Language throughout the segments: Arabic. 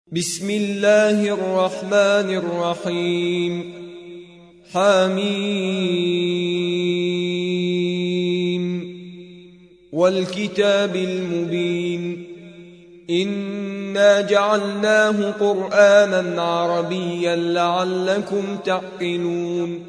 بسم الله الرحمن الرحيم. حميم والكتاب المبين. إنا جعلناه قرآنا عربيا لعلكم تعقلون.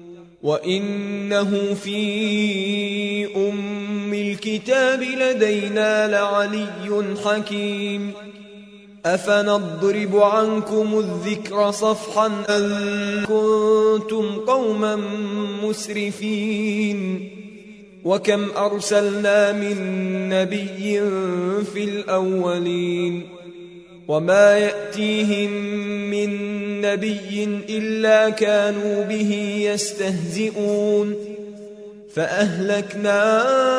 وإنه في أم الكتاب لدينا لعلي حكيم. أفنضرب عنكم الذكر صفحا أن كنتم قوما مسرفين. وكم أرسلنا من نبي في الأولين وما يأتيهم من نبي إلا كانوا به يستهزئون. فأهلكنا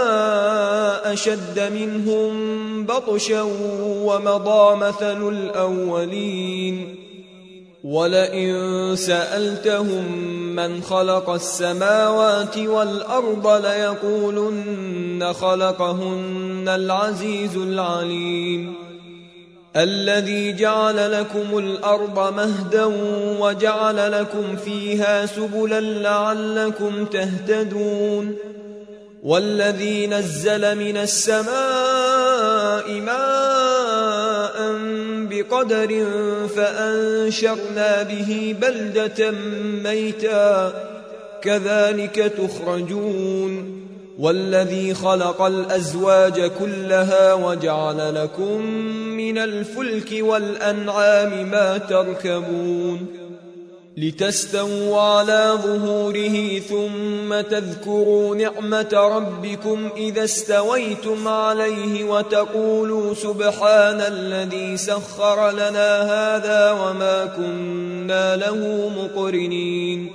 أشد منهم بطشا ومضى مثل الأولين. ولئن سألتهم من خلق السماوات والأرض ليقولن خلقهن العزيز العليم. الذي جعل لكم الأرض مهدا وجعل لكم فيها سبلا لعلكم تهتدون. والذي نزل من السماء ماء بقدر فأنشرنا به بلدة ميتا كذلك تخرجون. والذي خلق الأزواج كلها وجعل لكم من الفلك والأنعام ما تركبون لتستووا على ظهوره ثم تذكروا نعمة ربكم إذا استويتم عليه وتقولوا سبحان الذي سخر لنا هذا وما كنا له مقرنين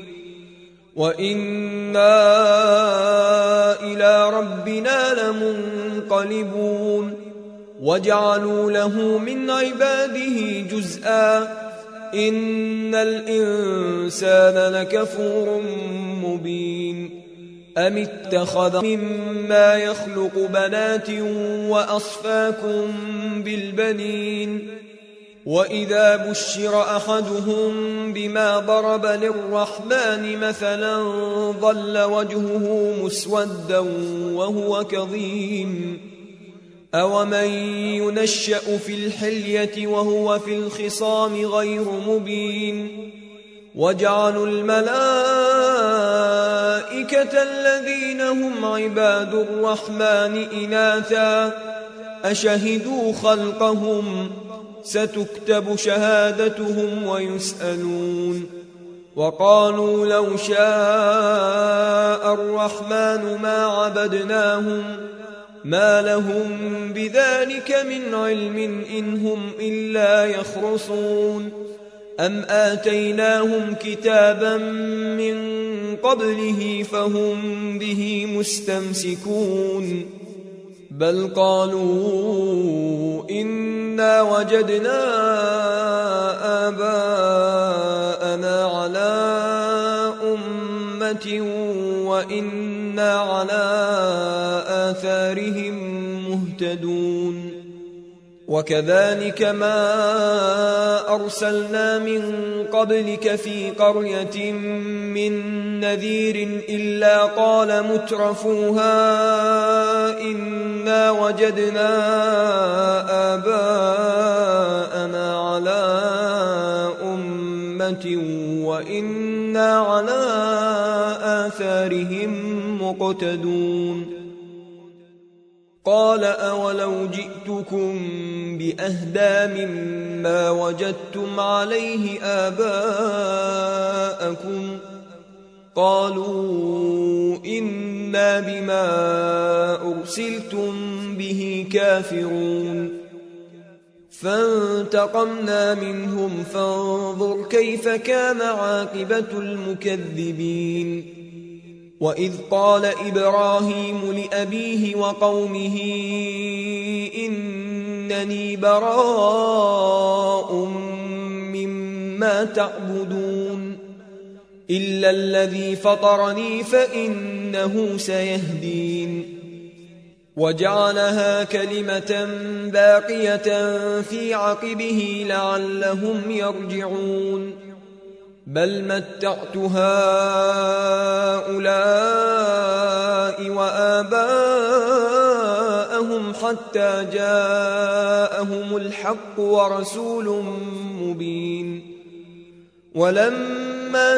وإنا إلى ربنا لمنقلبون. وجعلوا له من عباده جزءا إن الإنسان لكفور مبين. أم اتخذ مما يخلق بنات وأصفاكم بالبنين. وإذا بشر أحدهم بما ضرب للرحمن مثلا ظل وجهه مسودا وهو كظيم. أومن ينشأ في الحلية وهو في الخصام غير مبين. وجعلوا الملائكة الذين هم عباد الرحمن إناثا أشهدوا خلقهم ستكتب شهادتهم ويسألون. وقالوا لو شاء الرحمن ما عبدناهم ما لهم بذلك من علم إن هم إلا يخرصون. أم آتيناهم كتابا من قبله فهم به مستمسكون. بل قالوا إنا وجدنا آباءنا على أمة وإنا على آثارهم مهتدون. وكذلك ما أرسلنا من قبلك في قرية من نذير إلا قال مترفوها إنا وجدنا آباءنا على أمة وإنا على آثارهم مقتدون. قال أولو جئتكم بأهدى مما وجدتم عليه آباءكم قالوا إنا بما أرسلتم به كافرون. فانتقمنا منهم فانظر كيف كان عاقبة المكذبين. وإذ قال إبراهيم لأبيه وقومه إنني براء مما تعبدون إلا الذي فطرني فإنه سيهدين. وجعلها كلمة باقية في عقبه لعلهم يرجعون بل متعت هؤلاء وآباءهم حتى جاءهم الحق ورسول مبين ولما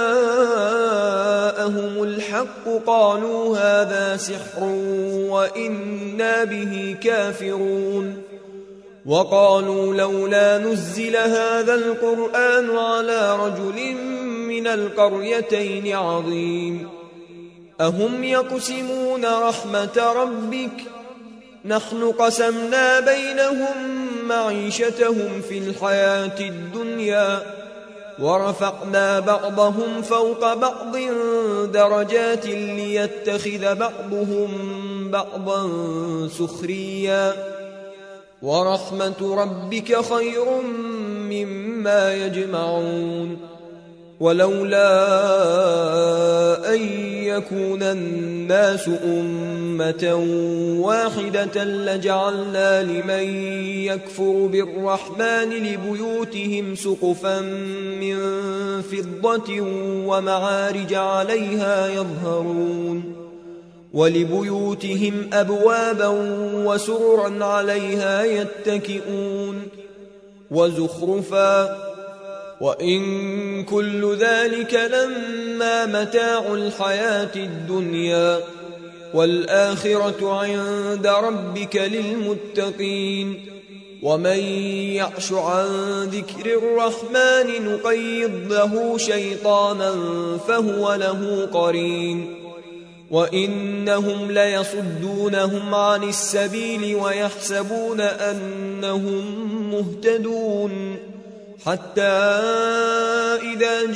جاءهم الحق قالوا هذا سحر وإنا به كافرون وقالوا لولا نزل هذا القرآن على رجل من القريتين عظيم أهم يقسمون رحمة ربك نحن قسمنا بينهم معيشتهم في الحياة الدنيا ورفعنا بعضهم فوق بعض درجات ليتخذ بعضهم بعضا سخريا ورحمة ربك خير مما يجمعون ولولا أن يكون الناس أمة واحدة لجعلنا لمن يكفر بالرحمن لبيوتهم سقفا من فضة ومعارج عليها يظهرون ولبيوتهم أبوابا وسررا عليها يتكئون وزخرفا وإن كل ذلك لما متاع الحياة الدنيا والآخرة عند ربك للمتقين ومن يعش عن ذكر الرحمن نقيض له شيطانا فهو له قرين وإنهم ليصدونهم عن السبيل ويحسبون أنهم مهتدون حتى إذا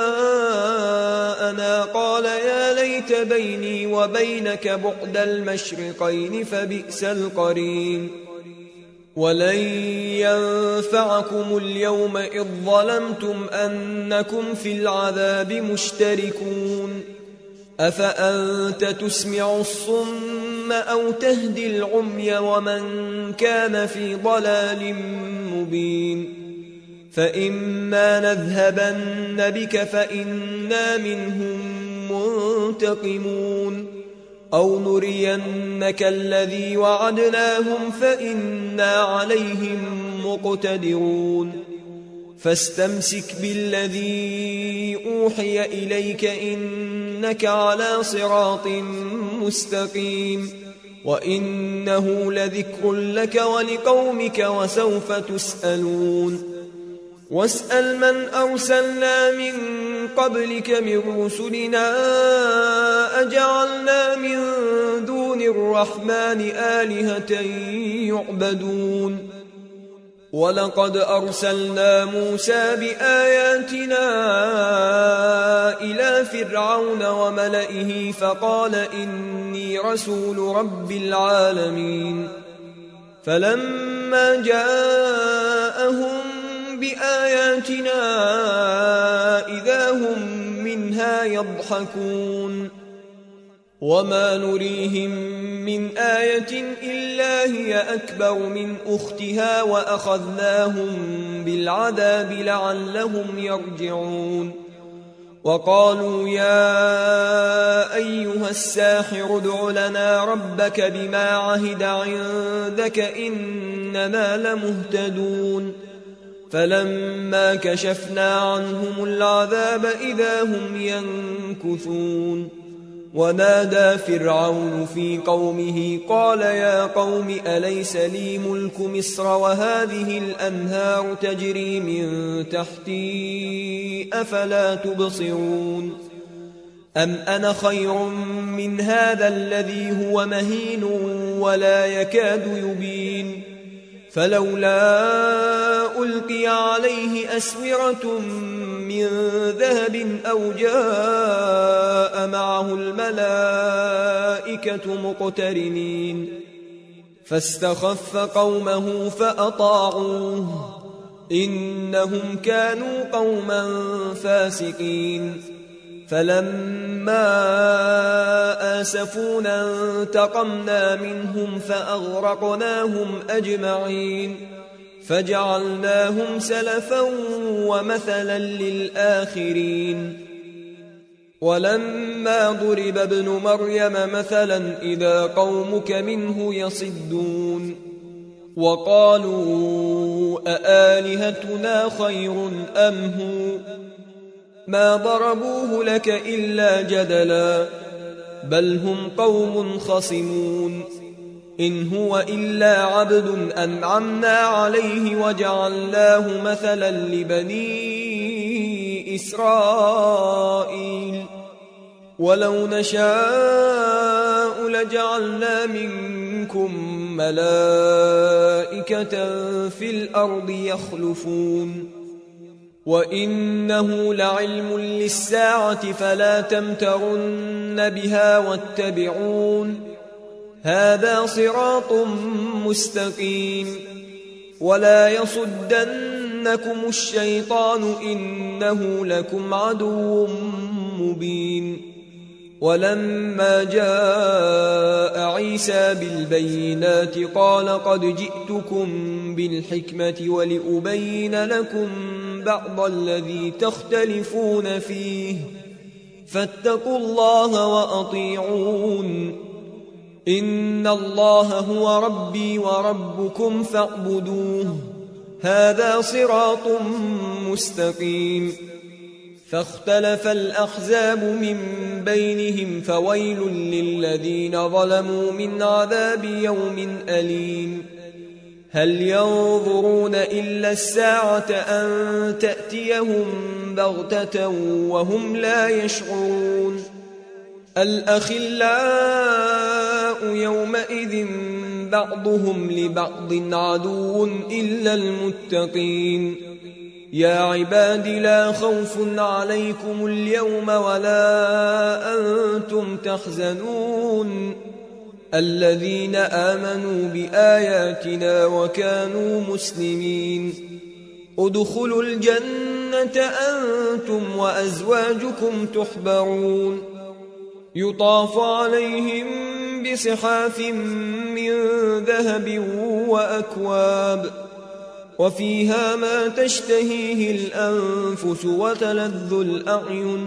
جاءنا قال يا ليت بيني وبينك بعد المشرقين فبئس القرين ولن ينفعكم اليوم إذ ظلمتم أنكم في العذاب مشتركون أفأنت تسمع الصم أو تهدي العمي ومن كان في ضلال مبين فإما نذهبن بك فإنا منهم منتقمون أو نرينك الذي وعدناهم فإنا عليهم مقتدرون فاستمسك بالذي أوحي إليك إنك على صراط مستقيم وإنه لذكر لك ولقومك وسوف تسألون واسأل من أرسلنا من قبلك من رسلنا أجعلنا من دون الرحمن آلهة يعبدون ولقد أرسلنا موسى بآياتنا إلى فرعون وملئه فقال إني رسول رب العالمين فلما جاءهم بآياتنا إذا هم منها يضحكون وما نريهم من آية إلا هي أكبر من أختها وأخذناهم بالعذاب لعلهم يرجعون وقالوا يا أيها الساحر ادع لنا ربك بما عهد عندك إننا لمهتدون فلما كشفنا عنهم العذاب إذا هم ينكثون ونادى فرعون في قومه قال يا قوم أليس لي ملك مصر وهذه الأنهار تجري من تحتي أفلا تبصرون أم أنا خير من هذا الذي هو مهين ولا يكاد يبين فلولا ألقي عليه أسورة من ذهب أو جاء معه الملائكة مقترنين فاستخف قومه فلما آسفونا انتقمنا منهم فأغرقناهم أجمعين فجعلناهم سلفا ومثلا للآخرين ولما ضرب ابن مريم مثلا إذا قومك منه يصدون وقالوا أآلهتنا خير أم هو ما ضربوه لك إلا جدلا بل هم قوم خصمون إن هو إلا عبد أنعمنا عليه وجعلناه مثلا لبني إسرائيل ولو نشاء لجعلنا منكم ملائكة في الأرض يخلفون وإنه لعلم للساعة فلا تمترن بها واتبعون هذا صراط مستقيم ولا يصدنكم الشيطان إنه لكم عدو مبين ولما جاء عيسى بالبينات قال قد جئتكم بالحكمة ولأبين لكم بعض الذي تختلفون فيه فاتقوا الله وأطيعون إن الله هو ربي وربكم فاعبدوه هذا صراط مستقيم فاختلف الأحزاب من بينهم فويل للذين ظلموا من عذاب يوم أليم هل ينظرون إلا الساعة أن تأتيهم بغتة وهم لا يشعرون الأخلاء يومئذ بعضهم لبعض عدو إلا المتقين يا عباد لا خوف عليكم اليوم ولا أنتم تحزنون الذين آمنوا بآياتنا وكانوا مسلمين ادخلوا الجنة أنتم وأزواجكم تحبرون يطاف عليهم بصحاف من ذهب وأكواب وفيها ما تشتهيه الأنفس وتلذ الأعين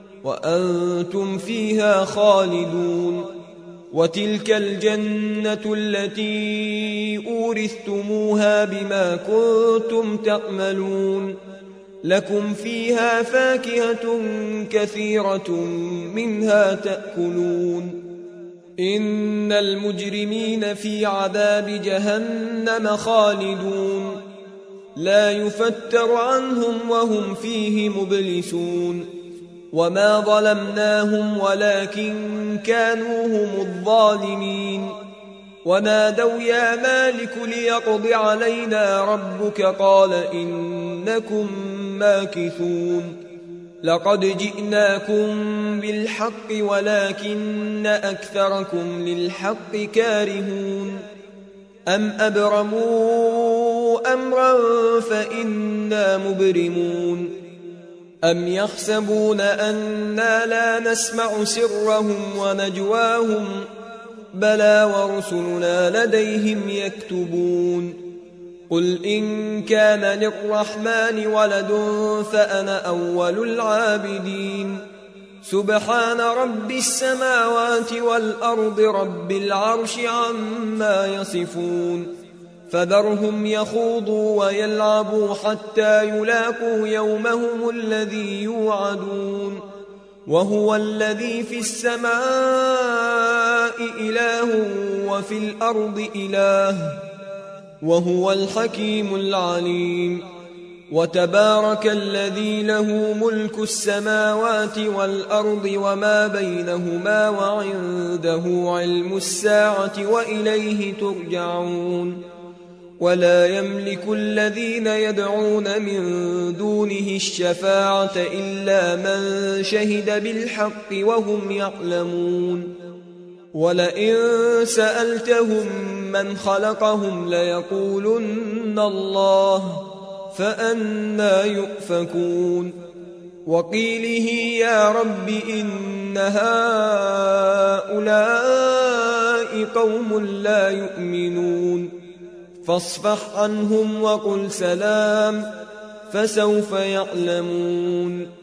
وأنتم فيها خالدون وتلك الجنة التي أورثتموها بما كنتم تعملون لكم فيها فاكهة كثيرة منها تأكلون إن المجرمين في عذاب جهنم خالدون لا يفتر عنهم وهم فيه مبلسون وما ظلمناهم ولكن كانوا هم الظالمين ونادوا يا مالك ليقض علينا ربك قال إنكم ماكثون لقد جئناكم بالحق ولكن أكثركم للحق كارهون أم أبرموا أمرا فإنا مبرمون أم يحسبون أنا لا نسمع سرهم ونجواهم بلى ورسلنا لديهم يكتبون قل إن كان للرحمن ولد فأنا أول العابدين سبحان رب السماوات والأرض رب العرش عما يصفون فذرهم يخوضوا ويلعبوا حتى يلاقوا يومهم الذي يوعدون وهو الذي في السماء إله وفي الأرض إله وهو الحكيم العليم وتبارك الذي له ملك السماوات والأرض وما بينهما وعنده علم الساعة وإليه ترجعون ولا يملك الذين يدعون من دونه الشفاعة إلا من شهد بالحق وهم يعلمون ولئن سألتهم من خلقهم ليقولن الله فأنى يؤفكون وقيله يا رب إن هؤلاء قوم لا يؤمنون فاصفح عنهم وقل سلام فسوف يعلمون